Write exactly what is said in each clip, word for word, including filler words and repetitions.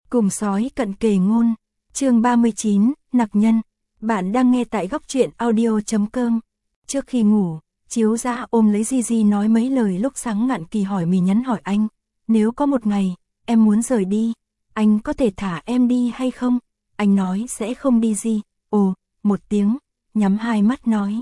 Cùng sói cận kề ngôn, chương ba mươi chín, nặc nhân. Bạn đang nghe tại góc truyện audio chấm com. Trước khi ngủ, Chiếu Dã ôm lấy Gigi nói mấy lời lúc sáng. Ngạn Kỳ hỏi mì nhắn hỏi anh, nếu có một ngày, em muốn rời đi, anh có thể thả em đi hay không? Anh nói sẽ không đi gì. Ồ, một tiếng, nhắm hai mắt nói.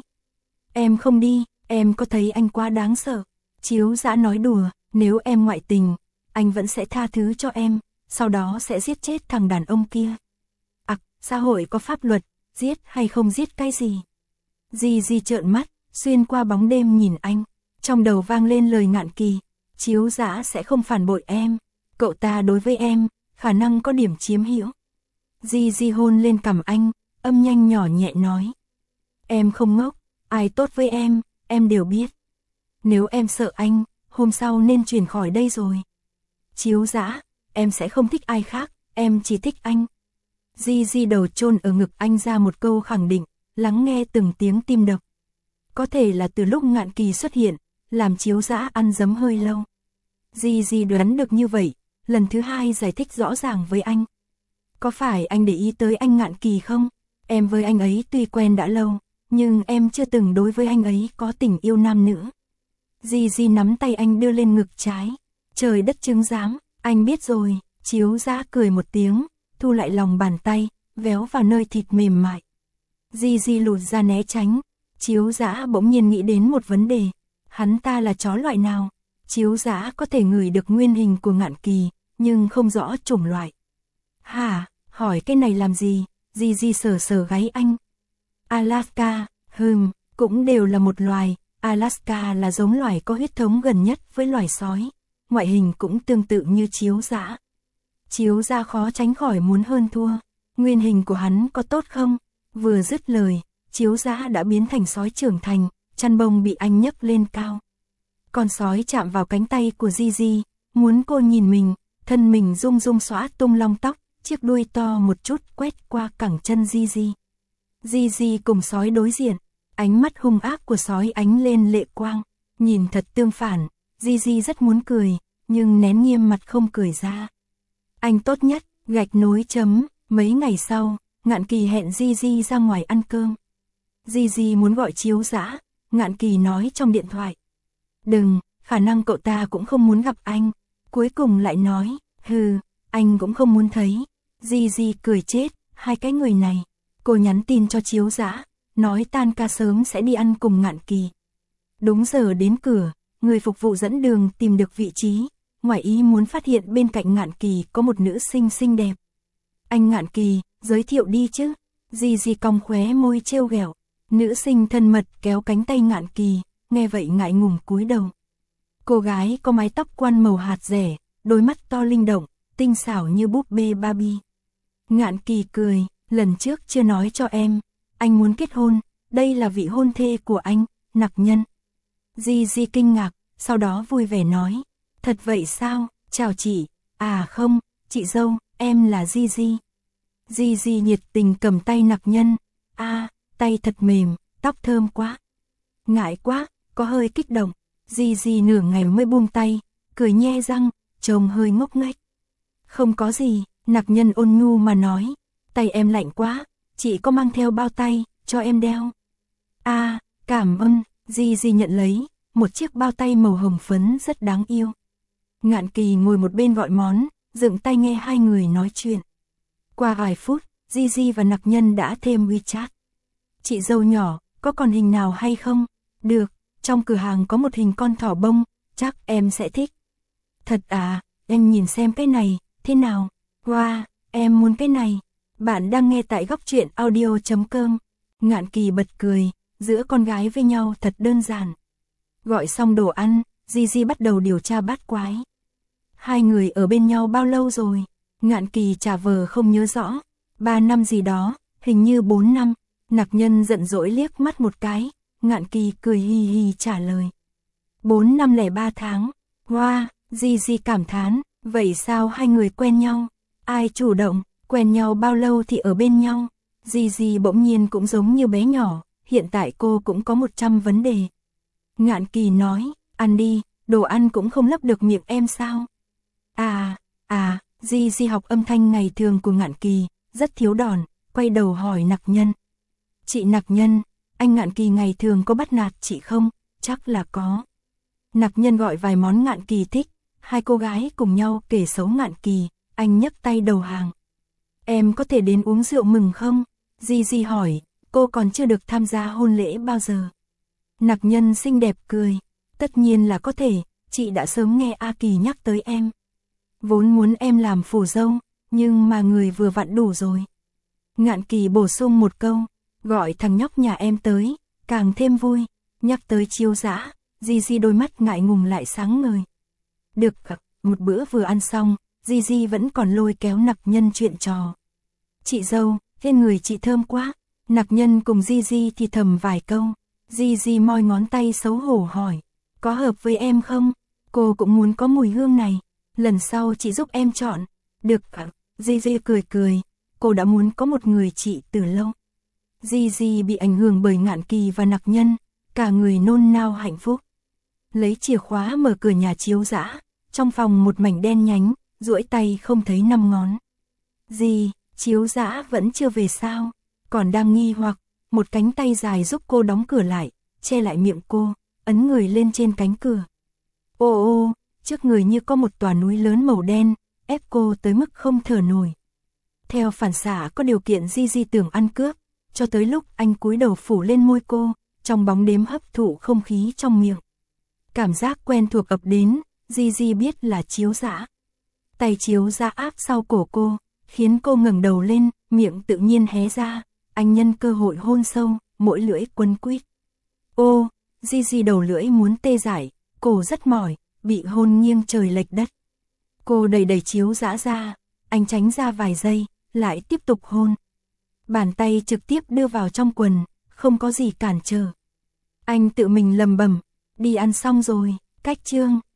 Em không đi, em có thấy anh quá đáng sợ? Chiếu Dã nói đùa, nếu em ngoại tình, anh vẫn sẽ tha thứ cho em, sau đó sẽ giết chết thằng đàn ông kia. Ặc, à, xã hội có pháp luật, giết hay không giết cái gì? Gigi trợn mắt, xuyên qua bóng đêm nhìn anh, trong đầu vang lên lời Ngạn Kỳ, Chiếu Dã sẽ không phản bội em, cậu ta đối với em, khả năng có điểm chiếm hữu. Gigi hôn lên cằm anh, âm nhanh nhỏ nhẹ nói. Em không ngốc, ai tốt với em, em đều biết. Nếu em sợ anh, hôm sau nên chuyển khỏi đây rồi. Chiếu Dã, em sẽ không thích ai khác, em chỉ thích anh. Gigi đầu chôn ở ngực anh ra một câu khẳng định, lắng nghe từng tiếng tim đập. Có thể là từ lúc Ngạn Kỳ xuất hiện, làm Chiếu Dã ăn dấm hơi lâu. Gigi đoán được như vậy, lần thứ hai giải thích rõ ràng với anh. Có phải anh để ý tới anh Ngạn Kỳ không? Em với anh ấy tuy quen đã lâu, nhưng em chưa từng đối với anh ấy có tình yêu nam nữ. Gigi nắm tay anh đưa lên ngực trái. Trời đất chứng giám, anh biết rồi. Chiếu Dã cười một tiếng, thu lại lòng bàn tay, véo vào nơi thịt mềm mại. Gigi lùi ra né tránh. Chiếu Dã bỗng nhiên nghĩ đến một vấn đề. Hắn ta là chó loại nào? Chiếu Dã có thể ngửi được nguyên hình của Ngạn Kỳ, nhưng không rõ chủng loại. Hả, hỏi cái này làm gì? Gigi sờ sờ gáy anh. Alaska, hừm, cũng đều là một loài. Alaska là giống loài có huyết thống gần nhất với loài sói. Ngoại hình cũng tương tự như Chiếu Dã. Chiếu Dã khó tránh khỏi muốn hơn thua. Nguyên hình của hắn có tốt không? Vừa dứt lời, Chiếu Dã đã biến thành sói trưởng thành, chăn bông bị anh nhấc lên cao. Con sói chạm vào cánh tay của Gigi, muốn cô nhìn mình, thân mình rung rung xõa tung lông tóc, chiếc đuôi to một chút quét qua cẳng chân Gigi. Gigi cùng sói đối diện, ánh mắt hung ác của sói ánh lên lệ quang, nhìn thật tương phản. Gigi rất muốn cười, nhưng nén nghiêm mặt không cười ra. Anh tốt nhất, gạch nối chấm. Mấy ngày sau, Ngạn Kỳ hẹn Gigi ra ngoài ăn cơm. Gigi muốn gọi Chiếu Dã, Ngạn Kỳ nói trong điện thoại. Đừng, khả năng cậu ta cũng không muốn gặp anh. Cuối cùng lại nói, hừ, anh cũng không muốn thấy. Gigi cười chết, hai cái người này. Cô nhắn tin cho Chiếu Dã, nói tan ca sớm sẽ đi ăn cùng Ngạn Kỳ. Đúng giờ đến cửa, người phục vụ dẫn đường tìm được vị trí, ngoài ý muốn phát hiện bên cạnh Ngạn Kỳ có một nữ sinh xinh đẹp. Anh Ngạn Kỳ, giới thiệu đi chứ. Gigi cong khóe môi trêu ghẹo. Nữ sinh thân mật kéo cánh tay Ngạn Kỳ, nghe vậy ngại ngùng cúi đầu. Cô gái có mái tóc quăn màu hạt rẻ, đôi mắt to linh động, tinh xảo như búp bê Barbie. Ngạn Kỳ cười, lần trước chưa nói cho em, anh muốn kết hôn, đây là vị hôn thê của anh, nặc nhân. Gigi kinh ngạc, sau đó vui vẻ nói, thật vậy sao, chào chị, à không, chị dâu, em là Gigi. Gigi nhiệt tình cầm tay nặc nhân, a, à, tay thật mềm, tóc thơm quá. Ngại quá, có hơi kích động, Gigi nửa ngày mới buông tay, cười nhe răng, trông hơi ngốc nghếch. Không có gì, nặc nhân ôn nhu mà nói, tay em lạnh quá, chị có mang theo bao tay, cho em đeo. A, à, cảm ơn, Gigi nhận lấy, một chiếc bao tay màu hồng phấn rất đáng yêu. Ngạn Kỳ ngồi một bên gọi món, dựng tay nghe hai người nói chuyện. Qua vài phút, Gigi và nặc nhân đã thêm WeChat. Chị dâu nhỏ, có còn hình nào hay không? Được, trong cửa hàng có một hình con thỏ bông, chắc em sẽ thích. Thật à, em nhìn xem cái này, thế nào? Wow, em muốn cái này. Bạn đang nghe tại góc truyện audio chấm com. Ngạn Kỳ bật cười, giữa con gái với nhau thật đơn giản. Gọi xong đồ ăn, Gigi bắt đầu điều tra bát quái. Hai người ở bên nhau bao lâu rồi? Ngạn Kỳ trả vờ không nhớ rõ. Ba năm gì đó, hình như bốn năm. Nặc nhân giận dỗi liếc mắt một cái. Ngạn Kỳ cười hì hì trả lời. Bốn năm lẻ ba tháng. Wow, Gigi cảm thán. Vậy sao hai người quen nhau? Ai chủ động? Quen nhau bao lâu thì ở bên nhau? Gigi bỗng nhiên cũng giống như bé nhỏ. Hiện tại cô cũng có một trăm vấn đề. Ngạn Kỳ nói, ăn đi, đồ ăn cũng không lấp được miệng em sao? À, à, Di Di học âm thanh ngày thường của Ngạn Kỳ, rất thiếu đòn, quay đầu hỏi Nặc Nhân. Chị Nặc Nhân, anh Ngạn Kỳ ngày thường có bắt nạt chị không? Chắc là có. Nặc Nhân gọi vài món Ngạn Kỳ thích, hai cô gái cùng nhau kể xấu Ngạn Kỳ, anh nhấc tay đầu hàng. Em có thể đến uống rượu mừng không? Di Di hỏi, cô còn chưa được tham gia hôn lễ bao giờ. Nặc Nhân xinh đẹp cười, tất nhiên là có thể, chị đã sớm nghe A Kỳ nhắc tới em. Vốn muốn em làm phù dâu, nhưng mà người vừa vặn đủ rồi. Ngạn Kỳ bổ sung một câu, gọi thằng nhóc nhà em tới, càng thêm vui. Nhắc tới Chiếu Dã, Di Di đôi mắt ngại ngùng lại sáng ngời. Được, một bữa vừa ăn xong, Di Di vẫn còn lôi kéo Nặc Nhân chuyện trò. Chị dâu, trên người chị thơm quá. Nặc Nhân cùng Di Di thì thầm vài câu. Di Di moi ngón tay xấu hổ hỏi, có hợp với em không? Cô cũng muốn có mùi hương này. Lần sau chị giúp em chọn. Được ạ. Di Di cười cười, cô đã muốn có một người chị từ lâu. Di Di bị ảnh hưởng bởi Ngạn Kỳ và Nặc Nhân, cả người nôn nao hạnh phúc. Lấy chìa khóa mở cửa nhà Chiếu Dã, trong phòng một mảnh đen nhánh, duỗi tay không thấy năm ngón. Gì, Chiếu Dã vẫn chưa về sao? Còn đang nghi hoặc, một cánh tay dài giúp cô đóng cửa lại, che lại miệng cô, ấn người lên trên cánh cửa. Ô ô, trước người như có một tòa núi lớn màu đen, ép cô tới mức không thở nổi. Theo phản xạ có điều kiện Di Di tưởng ăn cướp, cho tới lúc anh cúi đầu phủ lên môi cô, trong bóng đêm hấp thụ không khí trong miệng. Cảm giác quen thuộc ập đến, Di Di biết là Chiếu Dã. Tay Chiếu Dã áp sau cổ cô, khiến cô ngẩng đầu lên, miệng tự nhiên hé ra, anh nhân cơ hội hôn sâu, mỗi lưỡi quấn quýt. Ô, Di Di đầu lưỡi muốn tê dại, cổ rất mỏi, bị hôn nghiêng trời lệch đất. Cô đẩy đẩy Chiếu Dã ra, anh tránh ra vài giây, lại tiếp tục hôn. Bàn tay trực tiếp đưa vào trong quần, không có gì cản trở. Anh tự mình lầm bầm, đi ăn xong rồi, cách chương.